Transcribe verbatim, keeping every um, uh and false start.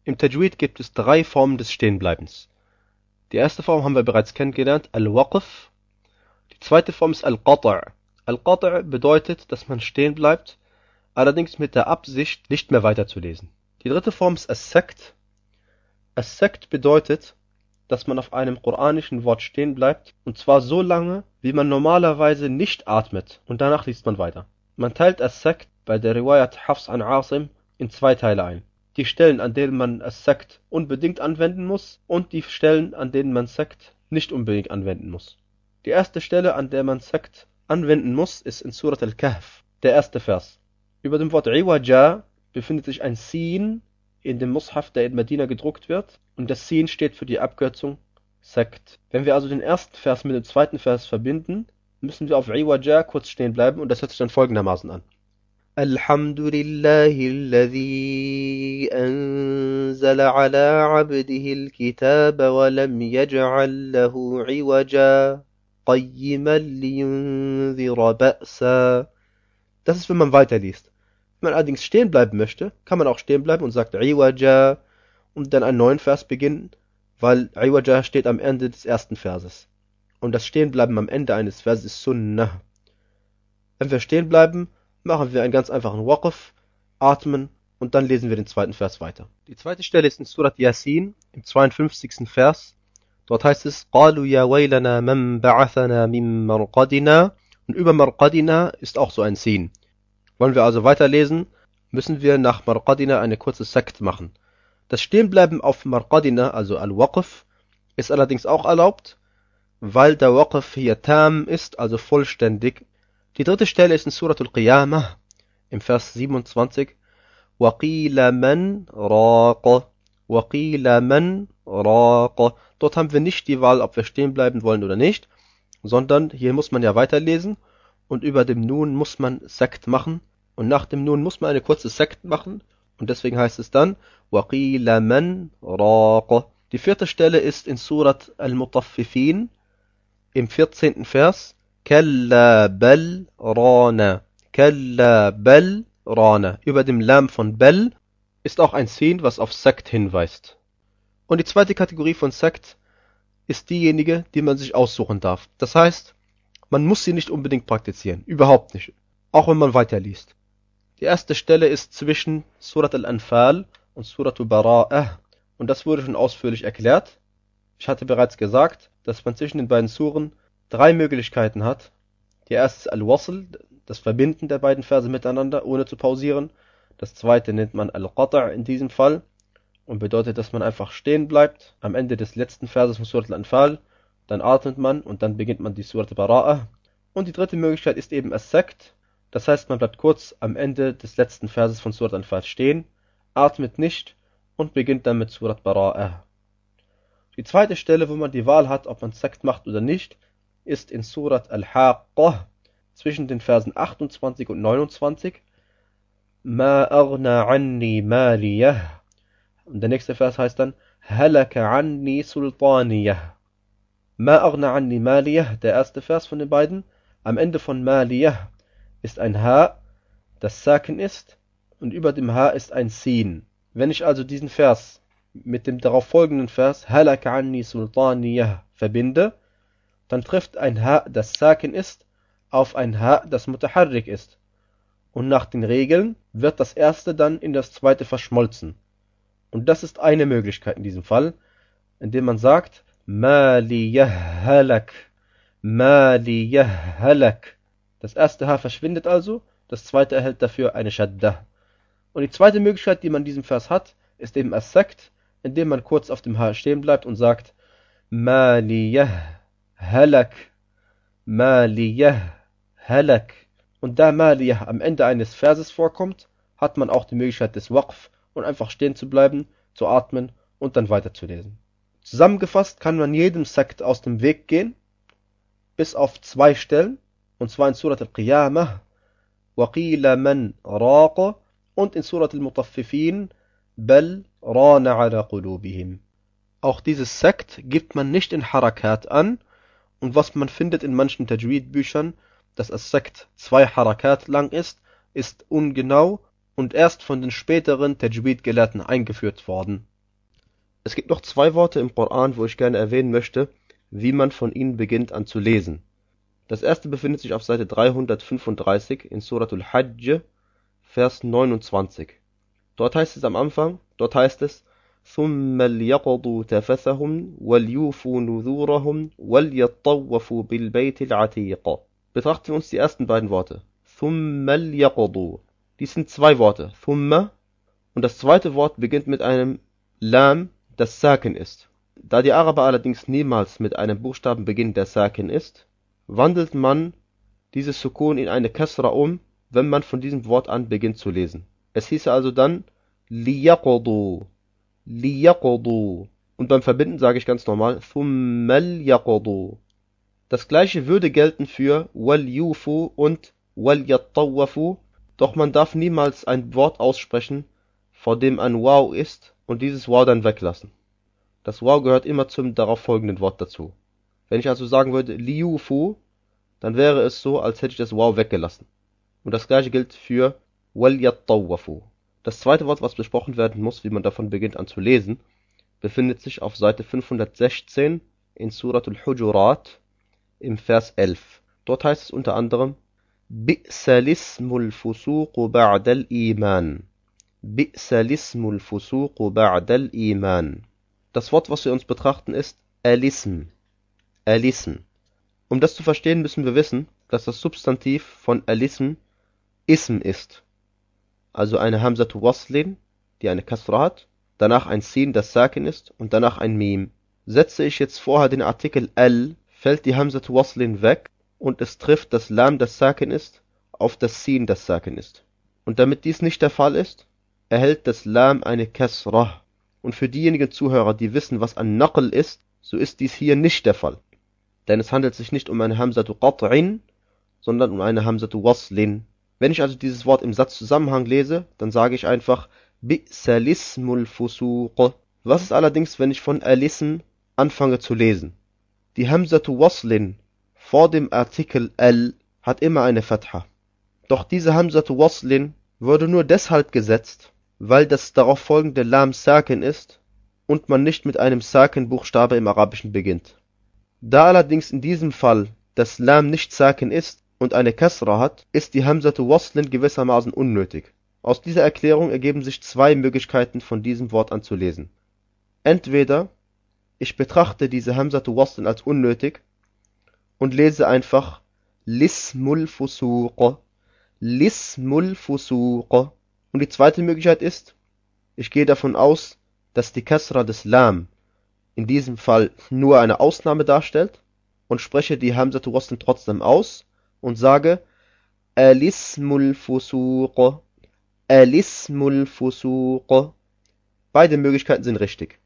Im Tajwid gibt es drei Formen des Stehenbleibens. Die erste Form haben wir bereits kennengelernt, Al-Waqf. Die zweite Form ist Al-Qata'. Al-Qata' bedeutet, dass man stehen bleibt, allerdings mit der Absicht, nicht mehr weiterzulesen. Die dritte Form ist As-Sakt. As-Sakt bedeutet, dass man auf einem koranischen Wort stehen bleibt, und zwar so lange, wie man normalerweise nicht atmet, und danach liest man weiter. Man teilt As-Sakt bei der Riwayat Hafs an Asim in zwei Teile ein. Die Stellen, an denen man As-Sakt unbedingt anwenden muss, und die Stellen, an denen man Sakt nicht unbedingt anwenden muss. Die erste Stelle, an der man Sakt anwenden muss, ist in Surat Al-Kahf, der erste Vers. Über dem Wort Iwaja befindet sich ein Sin in dem Mushaf, der in Medina gedruckt wird, und das Sin steht für die Abkürzung Sakt. Wenn wir also den ersten Vers mit dem zweiten Vers verbinden, müssen wir auf Iwaja kurz stehen bleiben, und das hört sich dann folgendermaßen an. Alhamdulillahi alladhi anzala ala abdihi al-kitaba wa lam yaj'al lahu iwaja qayyiman liyunzira ba'sa. Das ist, wenn man weiterliest. Wenn man allerdings stehen bleiben möchte, kann man auch stehen bleiben und sagt Iwaja und dann einen neuen Vers beginnen, weil Iwaja steht am Ende des ersten Verses. Und das Stehenbleiben am Ende eines Verses ist Sunnah. Wenn wir stehen bleiben, machen wir einen ganz einfachen Waqf, atmen und dann lesen wir den zweiten Vers weiter. Die zweite Stelle ist in Surat Yasin, im zweiundfünfzigsten Vers. Dort heißt es, قَالُوا يَا وَيْلَنَا مَنْ بَعَثَنَا مِنْ مَرْقَدِنَا. Und über Marqadina ist auch so ein Sin. Wollen wir also weiterlesen, müssen wir nach Marqadina eine kurze Sakt machen. Das Stehenbleiben auf Marqadina, also Al-Waqf, ist allerdings auch erlaubt, weil der Waqf hier tam ist, also vollständig. Die dritte Stelle ist in Surat Al-Qiyamah, im Vers siebenundzwanzig. وَقِيلَ مَنْ رَاقَ وَقِيلَ مَنْ رَاقَ. Dort haben wir nicht die Wahl, ob wir stehen bleiben wollen oder nicht, sondern hier muss man ja weiterlesen und über dem Nun muss man Sakt machen und nach dem Nun muss man eine kurze Sakt machen und deswegen heißt es dann وَقِيلَ مَنْ رَاقَ. Die vierte Stelle ist in Surat Al-Mutaffifin im vierzehnten Vers. Kalla bal rana. Kalla bal rana. Über dem Lam von Bal ist auch ein Sin, was auf Sakt hinweist. Und die zweite Kategorie von Sakt ist diejenige, die man sich aussuchen darf. Das heißt, man muss sie nicht unbedingt praktizieren. Überhaupt nicht. Auch wenn man weiterliest. Die erste Stelle ist zwischen Surat Al-Anfal und Surat Al-Bara'ah. Und das wurde schon ausführlich erklärt. Ich hatte bereits gesagt, dass man zwischen den beiden Suren drei Möglichkeiten hat. Die erste ist Al-Wasl, das Verbinden der beiden Verse miteinander, ohne zu pausieren. Das zweite nennt man Al-Qata' in diesem Fall und bedeutet, dass man einfach stehen bleibt am Ende des letzten Verses von Surat Al-Anfal. Dann atmet man und dann beginnt man die Surat Al-Bara'ah. Und die dritte Möglichkeit ist eben As-Sakt. Das heißt, man bleibt kurz am Ende des letzten Verses von Surat Al-Anfal stehen, atmet nicht und beginnt dann mit Surat Bara'ah. Die zweite Stelle, wo man die Wahl hat, ob man Sakt macht oder nicht, ist in Surat Al-Haqqah zwischen den Versen achtundzwanzig und neunundzwanzig. Ma aghna anni maliyah. Und der nächste Vers heißt dann Halaka anni sultaniyah. Ma aghna anni maliyah, der erste Vers von den beiden. Am Ende von maliyah ist ein Ha, das Sakin ist, und über dem Ha ist ein Sin. Wenn ich also diesen Vers mit dem darauf folgenden Vers Halaka anni sultaniyah verbinde, dann trifft ein Ha, das Sakin ist, auf ein Ha, das Mutaharrik ist. Und nach den Regeln wird das erste dann in das zweite verschmolzen. Und das ist eine Möglichkeit in diesem Fall, indem man sagt Ma li yahhalak, ma li yahhalak. Das erste Ha verschwindet also, das zweite erhält dafür eine Shadda. Und die zweite Möglichkeit, die man in diesem Vers hat, ist eben As-Sakt, indem man kurz auf dem Ha stehen bleibt und sagt Ma li yahhalak, ma li yahhalak. Und da Ma li yah am Ende eines Verses vorkommt, hat man auch die Möglichkeit des Waqf und einfach stehen zu bleiben, zu atmen und dann weiterzulesen. Zusammengefasst kann man jedem Sakt aus dem Weg gehen, bis auf zwei Stellen, und zwar in Surat Al-Qiyamah, وَقِيلَ مَنْ رَاقَ und in Surat Al-Mutaffifin, بَلْ رَانَ عَلَى قُلُوبِهِمْ. Auch dieses Sakt gibt man nicht in Harakat an, und was man findet in manchen Tajweed-Büchern, dass das Sakt zwei Harakat lang ist, ist ungenau und erst von den späteren Tajweed-Gelehrten eingeführt worden. Es gibt noch zwei Worte im Koran, wo ich gerne erwähnen möchte, wie man von ihnen beginnt an zu lesen. Das erste befindet sich auf Seite dreihundertfünfunddreißig in Suratul Hajj, Vers neunundzwanzig. Dort heißt es am Anfang, dort heißt es, ثُمَّ لْيَقْضُوا تَفَثَهُمْ وَلْيُوفُوا نُذُورَهُمْ وَلْيَطَّوَّفُوا بِالْبَيْتِ الْعَتِيقِ. Betrachten wir uns die ersten beiden Worte. ثُمَّ لْيَقْضُوا. Dies sind zwei Worte. ثُمَّ und das zweite Wort beginnt mit einem Lam, das Sakin ist. Da die Araber allerdings niemals mit einem Buchstaben beginnen, der Sakin ist, wandelt man dieses Sukun in eine Kasra um, wenn man von diesem Wort an beginnt zu lesen. Es hieße also dann liyaqdu, liyaqdu. Und beim Verbinden sage ich ganz normal thumma liyaqdu. Das gleiche würde gelten für walyufu und walyattawafu, doch man darf niemals ein Wort aussprechen, vor dem ein Waw ist und dieses Waw dann weglassen. Das Waw gehört immer zum darauf folgenden Wort dazu. Wenn ich also sagen würde liyufu, dann wäre es so, als hätte ich das Waw weggelassen. Und das gleiche gilt für walyattawafu. Das zweite Wort, was besprochen werden muss, wie man davon beginnt an zu lesen, befindet sich auf Seite fünfhundertsechzehn in Suratul Hujurat im Vers elf. Dort heißt es unter anderem Bi'sal ismul fusuqu ba'dal iman. Bi'sal ismul fusuqu ba'dal iman. Das Wort, was wir uns betrachten, ist al-ism. Al-ism. Um das zu verstehen, müssen wir wissen, dass das Substantiv von al-ism Ism ist. Also eine Hamzatu Waslin, die eine Kasra hat, danach ein Sin, das Sakin ist, und danach ein Mim. Setze ich jetzt vorher den Artikel al, fällt die Hamzatu Waslin weg und es trifft das Lam, das Sakin ist, auf das Sin, das Sakin ist. Und damit dies nicht der Fall ist, erhält das Lam eine Kasra. Und für diejenigen Zuhörer, die wissen, was ein Naql ist, so ist dies hier nicht der Fall. Denn es handelt sich nicht um eine Hamzatu Qat'in, sondern um eine Hamzatu Waslin. Wenn ich also dieses Wort im Satzzusammenhang lese, dann sage ich einfach Bi'sal ismul fusuq. Was ist allerdings, wenn ich von al-ism anfange zu lesen? Die Hamzatu Waslin vor dem Artikel al hat immer eine Fatha. Doch diese Hamzatu Waslin wurde nur deshalb gesetzt, weil das darauf folgende Lam Sakin ist und man nicht mit einem Sakin-Buchstabe im Arabischen beginnt. Da allerdings in diesem Fall das Lam nicht Sakin ist und eine Kasra hat, ist die Hamzatu Waslin gewissermaßen unnötig. Aus dieser Erklärung ergeben sich zwei Möglichkeiten, von diesem Wort an zu lesen. Entweder ich betrachte diese Hamzatu Waslin als unnötig und lese einfach Lismul Fusuq, Lismul Fusuq. Und die zweite Möglichkeit ist, ich gehe davon aus, dass die Kasra des Lam in diesem Fall nur eine Ausnahme darstellt und spreche die Hamzatu Waslin trotzdem aus und sage Al-ismul Fusuq, Al-ismul Fusuq. Beide Möglichkeiten sind richtig.